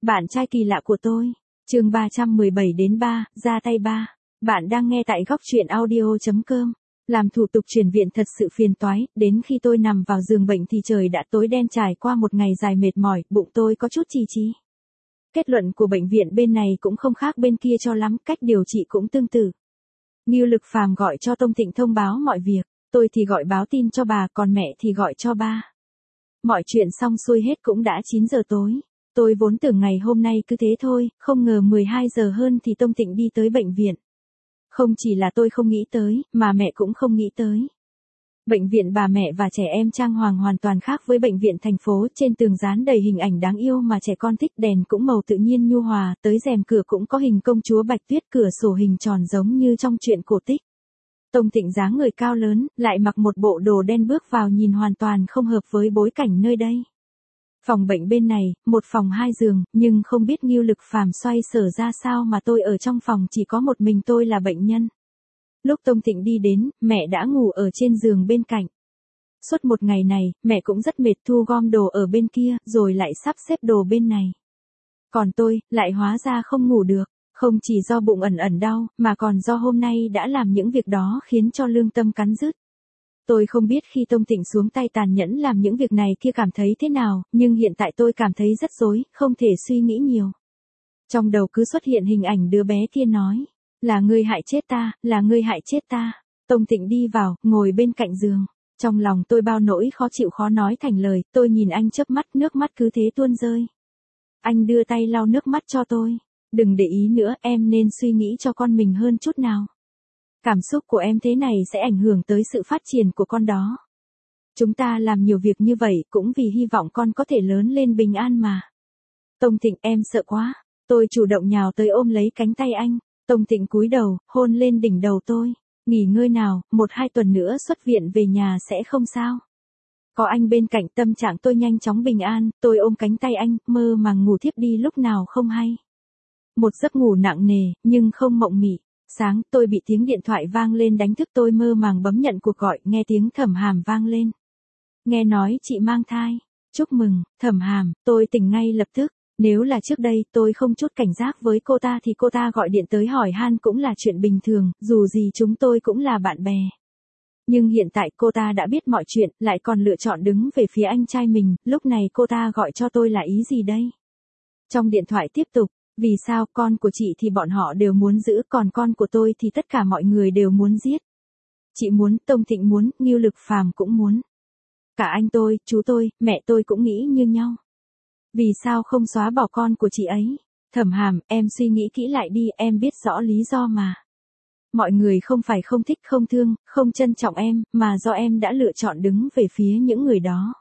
Bạn trai kỳ lạ của tôi. Chương 317 đến 3, ra tay 3. Bạn đang nghe tại góc truyện audio.com. Làm thủ tục chuyển viện thật sự phiền toái, đến khi tôi nằm vào giường bệnh thì trời đã tối đen, trải qua một ngày dài mệt mỏi, bụng tôi có chút trì trì. Kết luận của bệnh viện bên này cũng không khác bên kia cho lắm, cách điều trị cũng tương tự. Ngưu Lực Phàm gọi cho Tông Thịnh thông báo mọi việc, tôi thì gọi báo tin cho bà, còn mẹ thì gọi cho ba. Mọi chuyện xong xuôi hết cũng đã 9 giờ tối. Tôi vốn tưởng ngày hôm nay cứ thế thôi, không ngờ 12 giờ hơn thì Tông Thịnh đi tới bệnh viện. Không chỉ là tôi không nghĩ tới, mà mẹ cũng không nghĩ tới. Bệnh viện bà mẹ và trẻ em trang hoàng hoàn toàn khác với bệnh viện thành phố, trên tường dán đầy hình ảnh đáng yêu mà trẻ con thích, đèn cũng màu tự nhiên nhu hòa, tới rèm cửa cũng có hình công chúa Bạch Tuyết, cửa sổ hình tròn giống như trong truyện cổ tích. Tông Thịnh dáng người cao lớn, lại mặc một bộ đồ đen bước vào nhìn hoàn toàn không hợp với bối cảnh nơi đây. Phòng bệnh bên này, một phòng 2 giường, nhưng không biết Ngưu Lực Phàm xoay sở ra sao mà tôi ở trong phòng chỉ có một mình tôi là bệnh nhân. Lúc Tông Thịnh đi đến, mẹ đã ngủ ở trên giường bên cạnh. Suốt một ngày này, mẹ cũng rất mệt, thu gom đồ ở bên kia, rồi lại sắp xếp đồ bên này. Còn tôi, lại hóa ra không ngủ được, không chỉ do bụng ẩn ẩn đau, mà còn do hôm nay đã làm những việc đó khiến cho lương tâm cắn rứt. Tôi không biết khi Tông Thịnh xuống tay tàn nhẫn làm những việc này kia cảm thấy thế nào, nhưng hiện tại tôi cảm thấy rất rối, không thể suy nghĩ nhiều. Trong đầu cứ xuất hiện hình ảnh đứa bé kia nói, là ngươi hại chết ta, là ngươi hại chết ta. Tông Thịnh đi vào, ngồi bên cạnh giường. Trong lòng tôi bao nỗi khó chịu khó nói thành lời, tôi nhìn anh chớp mắt, nước mắt cứ thế tuôn rơi. Anh đưa tay lau nước mắt cho tôi. Đừng để ý nữa, em nên suy nghĩ cho con mình hơn chút nào. Cảm xúc của em thế này sẽ ảnh hưởng tới sự phát triển của con đó. Chúng ta làm nhiều việc như vậy cũng vì hy vọng con có thể lớn lên bình an mà. Tông Thịnh, em sợ quá. Tôi chủ động nhào tới ôm lấy cánh tay anh. Tông Thịnh cúi đầu, hôn lên đỉnh đầu tôi. Nghỉ ngơi nào, 1-2 tuần nữa xuất viện về nhà sẽ không sao. Có anh bên cạnh, tâm trạng tôi nhanh chóng bình an, tôi ôm cánh tay anh, mơ màng ngủ thiếp đi lúc nào không hay. Một giấc ngủ nặng nề, nhưng không mộng mị. Sáng, tôi bị tiếng điện thoại vang lên đánh thức, tôi mơ màng bấm nhận cuộc gọi, nghe tiếng Thẩm Hàm vang lên. Nghe nói chị mang thai. Chúc mừng, Thẩm Hàm, tôi tỉnh ngay lập tức. Nếu là trước đây tôi không chút cảnh giác với cô ta thì cô ta gọi điện tới hỏi han cũng là chuyện bình thường, dù gì chúng tôi cũng là bạn bè. Nhưng hiện tại cô ta đã biết mọi chuyện, lại còn lựa chọn đứng về phía anh trai mình, lúc này cô ta gọi cho tôi là ý gì đây? Trong điện thoại tiếp tục, vì sao con của chị thì bọn họ đều muốn giữ, còn con của tôi thì tất cả mọi người đều muốn giết. Chị muốn, Tông Thịnh muốn, Ngưu Lực Phàm cũng muốn. Cả anh tôi, chú tôi, mẹ tôi cũng nghĩ như nhau. Vì sao không xóa bỏ con của chị ấy? Thẩm Hàm, em suy nghĩ kỹ lại đi, em biết rõ lý do mà. Mọi người không phải không thích, không thương, không trân trọng em, mà do em đã lựa chọn đứng về phía những người đó.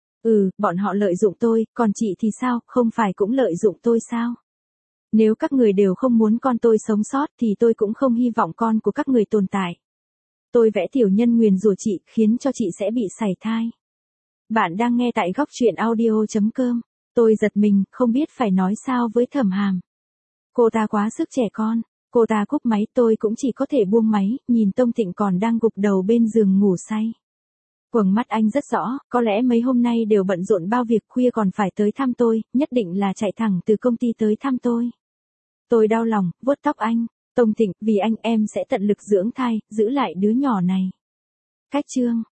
Bọn họ lợi dụng tôi, còn chị thì sao, không phải cũng lợi dụng tôi sao? Nếu các người đều không muốn con tôi sống sót thì tôi cũng không hy vọng con của các người tồn tại. Tôi vẽ tiểu nhân nguyền rủa chị, khiến cho chị sẽ bị sảy thai. Bạn đang nghe tại góc truyện audio.com. Tôi giật mình, không biết phải nói sao với Thẩm Hàm. Cô ta quá sức trẻ con. Cô ta cúp máy, tôi cũng chỉ có thể buông máy, nhìn Tông Thịnh còn đang gục đầu bên giường ngủ say. Quầng mắt anh rất rõ, có lẽ mấy hôm nay đều bận rộn bao việc, khuya còn phải tới thăm tôi, nhất định là chạy thẳng từ công ty tới thăm tôi. Tôi đau lòng, vuốt tóc anh. Tông Thịnh, vì anh em sẽ tận lực dưỡng thai, giữ lại đứa nhỏ này. Cách chương.